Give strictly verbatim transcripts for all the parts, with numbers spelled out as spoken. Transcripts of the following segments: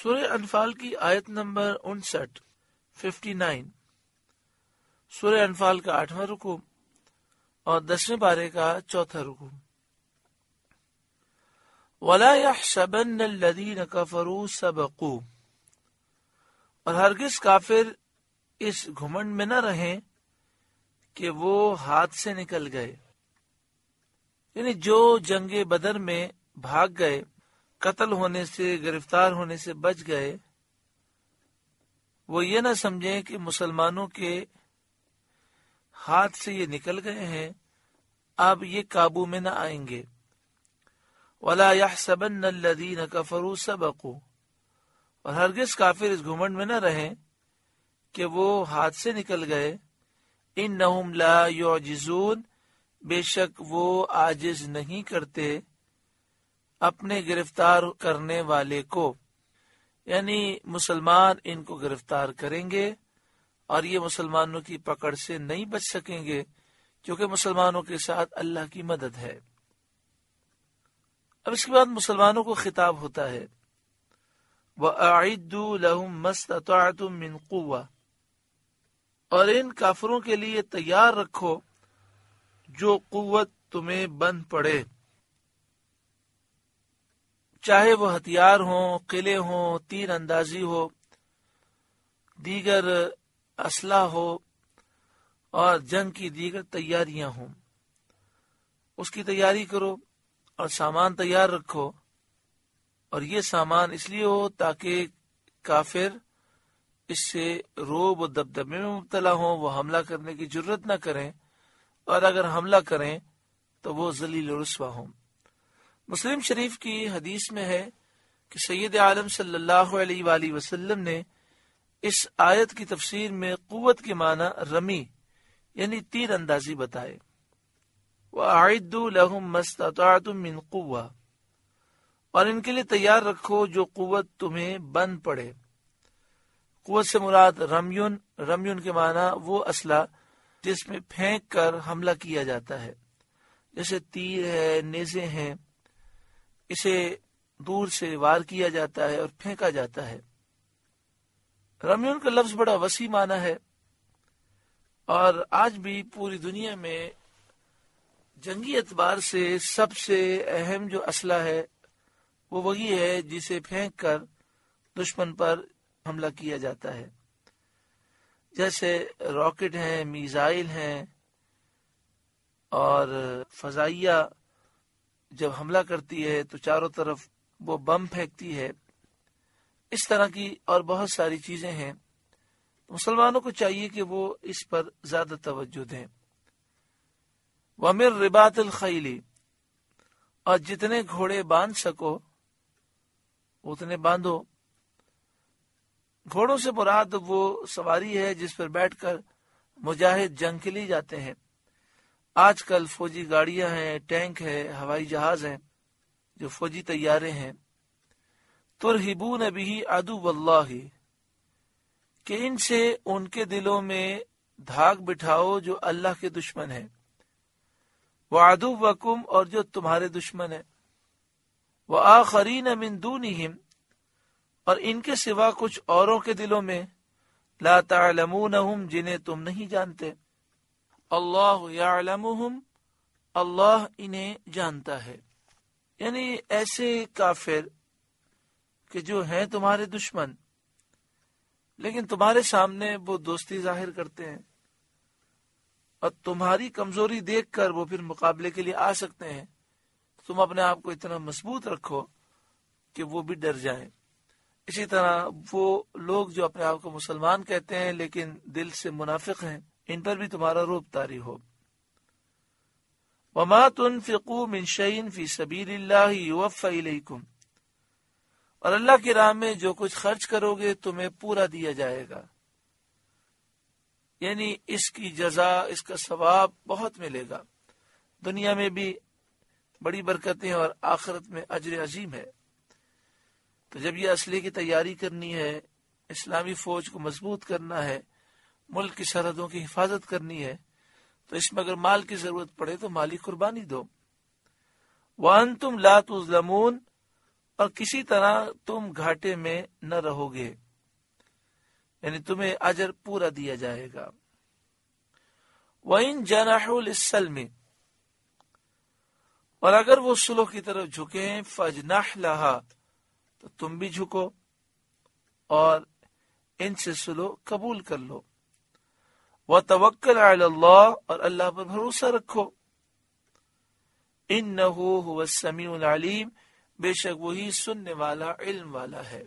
سورہ انفال کی آیت نمبر انسٹھ ففٹی نائن، سورہ انفال کا آٹھواں رکوع اور دسویں پارے کا چوتھا رکوع۔ وَلَا يَحْسَبَنَّ الَّذِينَ كَفَرُوا سَبَقُوا، اور ہرگز کافر اس گھمنڈ میں نہ رہیں کہ وہ ہاتھ سے نکل گئے، یعنی جو جنگ بدر میں بھاگ گئے، قتل ہونے سے، گرفتار ہونے سے بچ گئے، وہ یہ نہ سمجھیں کہ مسلمانوں کے ہاتھ سے یہ نکل گئے ہیں، اب یہ قابو میں نہ آئیں گے۔ وَلَا يَحْسَبَنَّ الَّذِينَ كَفَرُوا سَبَقُوا، اور ہرگز کافر اس گھمنڈ میں نہ رہیں کہ وہ ہاتھ سے نکل گئے۔ إِنَّهُمْ لَا يُعْجِزُونَ، بے شک وہ عاجز نہیں کرتے اپنے گرفتار کرنے والے کو، یعنی مسلمان ان کو گرفتار کریں گے اور یہ مسلمانوں کی پکڑ سے نہیں بچ سکیں گے، کیونکہ مسلمانوں کے ساتھ اللہ کی مدد ہے۔ اب اس کے بعد مسلمانوں کو خطاب ہوتا ہے، وَأَعِدُّوا لَهُم مَّا اسْتَطَعْتُم مِّن قُوَّةٍ، اور ان کافروں کے لیے تیار رکھو جو قوت تمہیں بند پڑے، چاہے وہ ہتھیار ہوں، قلعے ہوں، تیر اندازی ہو، دیگر اسلحہ ہو اور جنگ کی دیگر تیاریاں ہوں، اس کی تیاری کرو اور سامان تیار رکھو۔ اور یہ سامان اس لیے ہو تاکہ کافر اس سے روب و دبدبے میں مبتلا ہوں، وہ حملہ کرنے کی جرت نہ کریں، اور اگر حملہ کریں تو وہ ذلیل و رسوا ہوں۔ مسلم شریف کی حدیث میں ہے کہ سید عالم صلی اللہ علیہ وآلہ وسلم نے اس آیت کی تفسیر میں قوت کے معنی رمی یعنی تیر اندازی بتائے۔ وَأَعِدُّوا لَهُم مَّا اسْتَطَعْتُم مِّن قُوَّةٍ، اور ان کے لیے تیار رکھو جو قوت تمہیں بند پڑے۔ قوت سے مراد رمیون، رمیون کے معنی وہ اسلحہ جس میں پھینک کر حملہ کیا جاتا ہے، جیسے تیر ہے، نیزے ہیں، اسے دور سے وار کیا جاتا ہے اور پھینکا جاتا ہے۔ رمیون کا لفظ بڑا وسیع معنی ہے، اور آج بھی پوری دنیا میں جنگی اعتبار سے سب سے اہم جو اسلحہ ہے وہ وہی ہے جسے پھینک کر دشمن پر حملہ کیا جاتا ہے، جیسے راکٹ ہیں، میزائل ہیں، اور فضائیہ جب حملہ کرتی ہے تو چاروں طرف وہ بم پھینکتی ہے۔ اس طرح کی اور بہت ساری چیزیں ہیں، مسلمانوں کو چاہیے کہ وہ اس پر زیادہ توجہ دیں۔ وَمِن رِبَاطِ الْخَيْلِ، اور جتنے گھوڑے باندھ سکو اتنے باندھو۔ گھوڑوں سے مراد وہ سواری ہے جس پر بیٹھ کر مجاہد جنگ کے لیے جاتے ہیں۔ آج کل فوجی گاڑیاں ہیں، ٹینک ہے، ہوائی جہاز ہیں، جو فوجی طیارے ہیں۔ ترہبون بہ عدو اللہ، کہ ان سے ان کے دلوں میں دھاگ بٹھاؤ جو اللہ کے دشمن ہیں۔ وعدوکم، اور جو تمہارے دشمن ہیں۔ وآخرین من دونہم، اور ان کے سوا کچھ اوروں کے دلوں میں، لا تعلمونہم، جنہیں تم نہیں جانتے۔ اللہ یعلمہم، اللہ انہیں جانتا ہے، یعنی ایسے کافر کہ جو ہیں تمہارے دشمن لیکن تمہارے سامنے وہ دوستی ظاہر کرتے ہیں، اور تمہاری کمزوری دیکھ کر وہ پھر مقابلے کے لیے آ سکتے ہیں۔ تم اپنے آپ کو اتنا مضبوط رکھو کہ وہ بھی ڈر جائیں۔ اسی طرح وہ لوگ جو اپنے آپ کو مسلمان کہتے ہیں لیکن دل سے منافق ہیں، ان پر بھی تمہارا روب طاری ہو۔ وَمَا تُنْفِقُوا مِنْ شَيْءٍ فِي سَبِيلِ اللَّهِ يُوَفَّ إِلَيْكُمْ، اور اللہ کی راہ میں جو کچھ خرچ کرو گے تمہیں پورا دیا جائے گا، یعنی اس کی جزا، اس کا ثواب بہت ملے گا، دنیا میں بھی بڑی برکتیں اور آخرت میں اجر عظیم ہے۔ تو جب یہ اسلحے کی تیاری کرنی ہے، اسلامی فوج کو مضبوط کرنا ہے، ملک کی سرحدوں کی حفاظت کرنی ہے، تو اس میں اگر مال کی ضرورت پڑے تو مالی قربانی دو۔ وَأَنْتُمْ لَا تُظْلَمُونَ، اور کسی طرح تم گھاٹے میں نہ رہو گے، یعنی تمہیں اجر پورا دیا جائے گا۔ وَإِن جَنَحُوا لِلسَّلْمِ، اور اگر وہ صلح کی طرف جھکیں، فَاجْنَحْ لَهَا، تو تم بھی جھکو اور ان سے صلح قبول کر لو۔ وَتَوَكَّلْ عَلَى اللَّهِ، اور اللہ پر بھروسہ رکھو۔ إِنَّهُ هُوَ السَّمِيعُ الْعَلِيمُ، بے شک وہی سننے والا، علم والا ہے۔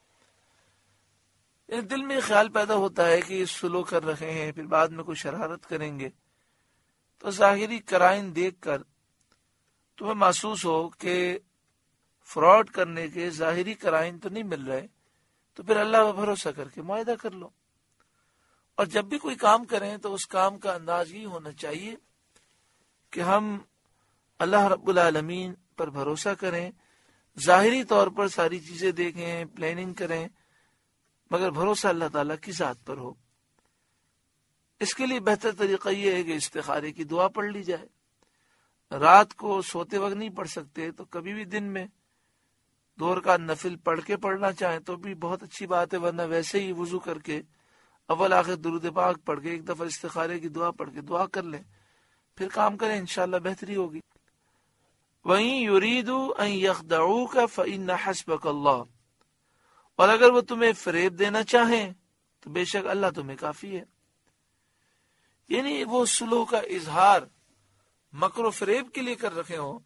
دل میں خیال پیدا ہوتا ہے کہ یہ سلو کر رہے ہیں، پھر بعد میں کوئی شرارت کریں گے، تو ظاہری قرائن دیکھ کر تمہیں محسوس ہو کہ فراڈ کرنے کے ظاہری قرائن تو نہیں مل رہے، تو پھر اللہ پر بھروسہ کر کے معاہدہ کر لو۔ اور جب بھی کوئی کام کریں تو اس کام کا انداز یہ ہونا چاہیے کہ ہم اللہ رب العالمین پر بھروسہ کریں، ظاہری طور پر ساری چیزیں دیکھیں، پلاننگ کریں، مگر بھروسہ اللہ تعالیٰ کی ذات پر ہو۔ اس کے لیے بہتر طریقہ یہ ہے کہ استخارے کی دعا پڑھ لی جائے۔ رات کو سوتے وقت نہیں پڑھ سکتے تو کبھی بھی دن میں دو رکعت نفل پڑھ کے پڑھنا چاہیں تو بھی بہت اچھی بات ہے، ورنہ ویسے ہی وضو کر کے اول آخر درود پاک پڑھ کے ایک دفعہ استخارے کی دعا پڑھ کے دعا کر لیں، پھر کام کریں، انشاءاللہ بہتری ہوگی۔ وَإِن يُرِيدُوا أَن يَخْدَعُوكَ فَإِنَّ حَسْبَكَ اللَّهُ، اور اگر وہ تمہیں فریب دینا چاہیں تو بے شک اللہ تمہیں کافی ہے۔ یعنی وہ صلح کا اظہار مکر و فریب کے لیے کر رکھے ہوں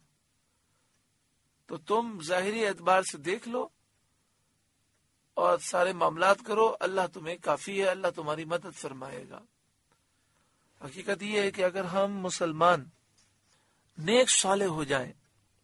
تو تم ظاہری اعتبار سے دیکھ لو اور سارے معاملات کرو، اللہ تمہیں کافی ہے، اللہ تمہاری مدد فرمائے گا۔ حقیقت یہ ہے کہ اگر ہم مسلمان نیک صالح ہو جائیں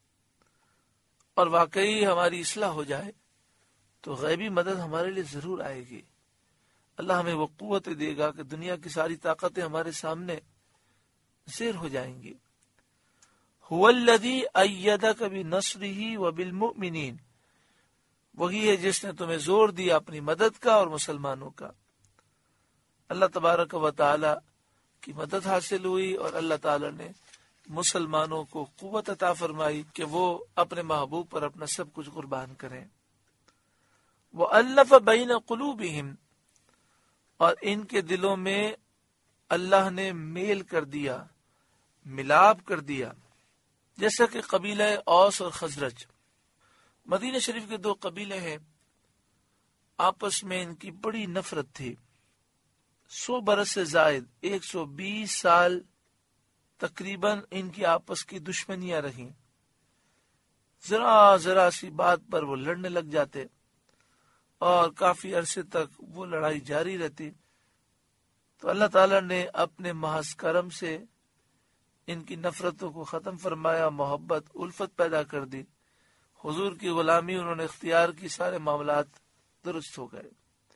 اور واقعی ہماری اصلاح ہو جائے تو غیبی مدد ہمارے لیے ضرور آئے گی۔ اللہ ہمیں وہ قوت دے گا کہ دنیا کی ساری طاقتیں ہمارے سامنے زیر ہو جائیں گی۔ هُوَ الَّذِي أَيَّدَكَ بِنَصْرِهِ وَبِالْمُؤْمِنِينَ، وہی ہے جس نے تمہیں زور دیا اپنی مدد کا اور مسلمانوں کا۔ اللہ تبارک و تعالی کی مدد حاصل ہوئی اور اللہ تعالی نے مسلمانوں کو قوت عطا فرمائی کہ وہ اپنے محبوب پر اپنا سب کچھ قربان کریں۔ وَأَلَّفَ بَيْنَ قُلُوبِهِمْ، اور ان کے دلوں میں اللہ نے میل کر دیا، ملاب کر دیا، جیسا کہ قبیلہ اوس اور خزرج، مدینہ شریف کے دو قبیلے ہیں، آپس میں ان کی بڑی نفرت تھی۔ سو برس سے زائد ایک سو بیس سال تقریباً ان کی آپس کی دشمنیاں رہیں، ذرا ذرا سی بات پر وہ لڑنے لگ جاتے اور کافی عرصے تک وہ لڑائی جاری رہتی۔ تو اللہ تعالیٰ نے اپنے محض کرم سے ان کی نفرتوں کو ختم فرمایا، محبت الفت پیدا کر دی، حضور کی غلامی انہوں نے اختیار کی، سارے معاملات درست ہو گئے۔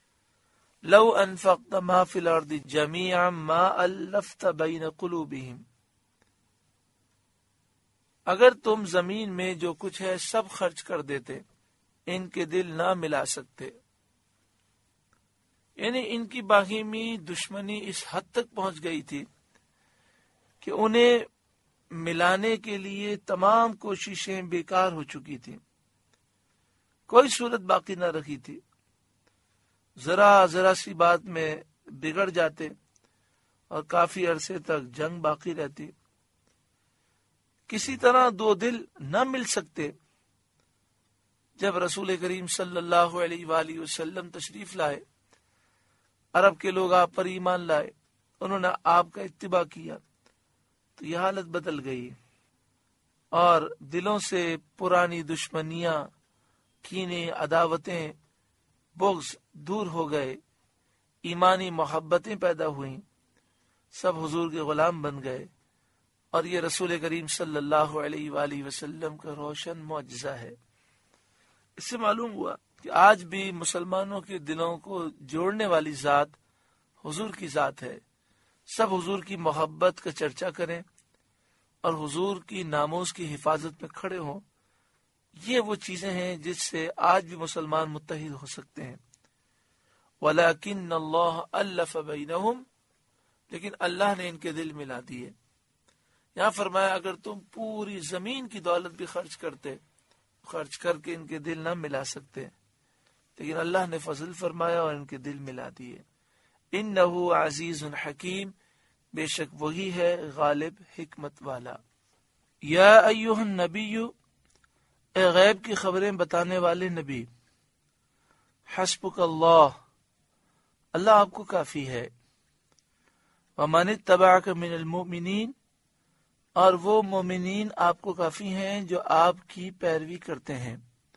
لو انفقت ما فی الارض جميعا ما الفت بین قلوبہم، اگر تم زمین میں جو کچھ ہے سب خرچ کر دیتے ان کے دل نہ ملا سکتے۔ یعنی ان کی باہمی دشمنی اس حد تک پہنچ گئی تھی کہ انہیں ملانے کے لیے تمام کوششیں بیکار ہو چکی تھی، کوئی صورت باقی نہ رکھی تھی، ذرا ذرا سی بات میں بگڑ جاتے اور کافی عرصے تک جنگ باقی رہتی، کسی طرح دو دل نہ مل سکتے۔ جب رسول کریم صلی اللہ علیہ وآلہ وسلم تشریف لائے، عرب کے لوگ آپ پر ایمان لائے، انہوں نے آپ کا اتباع کیا، تو یہ حالت بدل گئی اور دلوں سے پرانی دشمنیاں، کینے، عداوتیں، بغض دور ہو گئے، ایمانی محبتیں پیدا ہوئیں، سب حضور کے غلام بن گئے، اور یہ رسول کریم صلی اللہ علیہ وآلہ وسلم کا روشن معجزہ ہے۔ اس سے معلوم ہوا کہ آج بھی مسلمانوں کے دلوں کو جوڑنے والی ذات حضور کی ذات ہے۔ سب حضور کی محبت کا چرچا کریں اور حضور کی ناموس کی حفاظت میں کھڑے ہوں، یہ وہ چیزیں ہیں جس سے آج بھی مسلمان متحد ہو سکتے ہیں۔ وَلَكِنَّ اللَّهَ أَلَّفَ بَيْنَهُمْ، لیکن اللہ نے ان کے دل ملا دیے۔ یہاں فرمایا اگر تم پوری زمین کی دولت بھی خرچ کرتے خرچ کر کے ان کے دل نہ ملا سکتے، لیکن اللہ نے فضل فرمایا اور ان کے دل ملا دیے۔ انہ عزیز حکیم، بے شک وہی ہے غالب حکمت والا۔ یا ایھا النبی، اے غیب کی خبریں بتانے والے نبی، حسبک اللہ، اللہ آپ کو کافی ہے، ومن اتبعک من المؤمنین، اور وہ مومنین آپ کو کافی ہیں جو آپ کی پیروی کرتے ہیں۔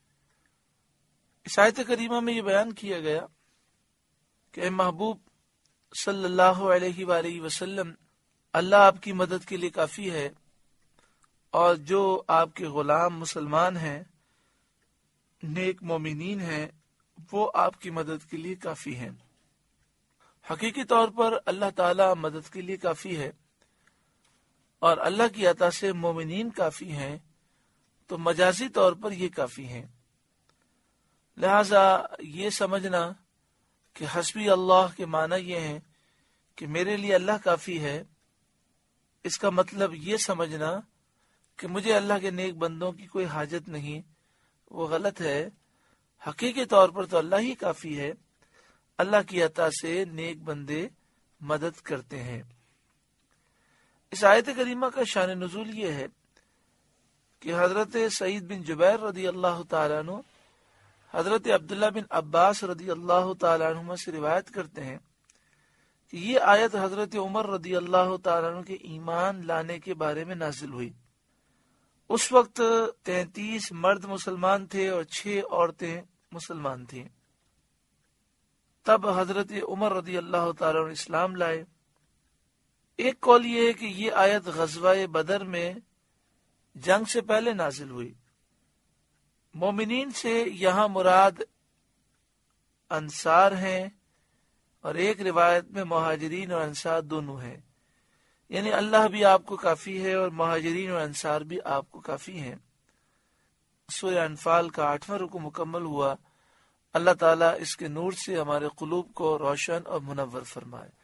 اس آیت کریمہ میں یہ بیان کیا گیا کہ اے محبوب صلی اللہ علیہ وآلہ وسلم، اللہ آپ کی مدد کے لیے کافی ہے، اور جو آپ کے غلام مسلمان ہیں، نیک مومنین ہیں، وہ آپ کی مدد کے لیے کافی ہیں۔ حقیقی طور پر اللہ تعالی مدد کے لیے کافی ہے، اور اللہ کی عطا سے مومنین کافی ہیں، تو مجازی طور پر یہ کافی ہیں۔ لہذا یہ سمجھنا کہ حسبی اللہ کے معنی یہ ہیں کہ میرے لیے اللہ کافی ہے، اس کا مطلب یہ سمجھنا کہ مجھے اللہ کے نیک بندوں کی کوئی حاجت نہیں، وہ غلط ہے۔ حقیقی طور پر تو اللہ ہی کافی ہے، اللہ کی عطا سے نیک بندے مدد کرتے ہیں۔ اس آیت کریمہ کا شان نزول یہ ہے کہ حضرت سعید بن جبیر رضی اللہ تعالیٰ عنہ حضرت عبداللہ بن عباس رضی اللہ تعالیٰ عنہ سے روایت کرتے ہیں کہ یہ آیت حضرت عمر رضی اللہ تعالیٰ عنہ کے ایمان لانے کے بارے میں نازل ہوئی۔ اس وقت تینتیس مرد مسلمان تھے اور چھ عورتیں مسلمان تھیں۔ تب حضرت عمر رضی اللہ تعالیٰ عنہ اسلام لائے۔ ایک قول یہ ہے کہ یہ آیت غزوہ بدر میں جنگ سے پہلے نازل ہوئی۔ مومنین سے یہاں مراد انصار ہیں، اور ایک روایت میں مہاجرین اور انصار دونوں ہیں، یعنی اللہ بھی آپ کو کافی ہے اور مہاجرین اور انصار بھی آپ کو کافی ہیں۔ سورہ انفال کا آٹھواں رکوع مکمل ہوا۔ اللہ تعالیٰ اس کے نور سے ہمارے قلوب کو روشن اور منور فرمائے۔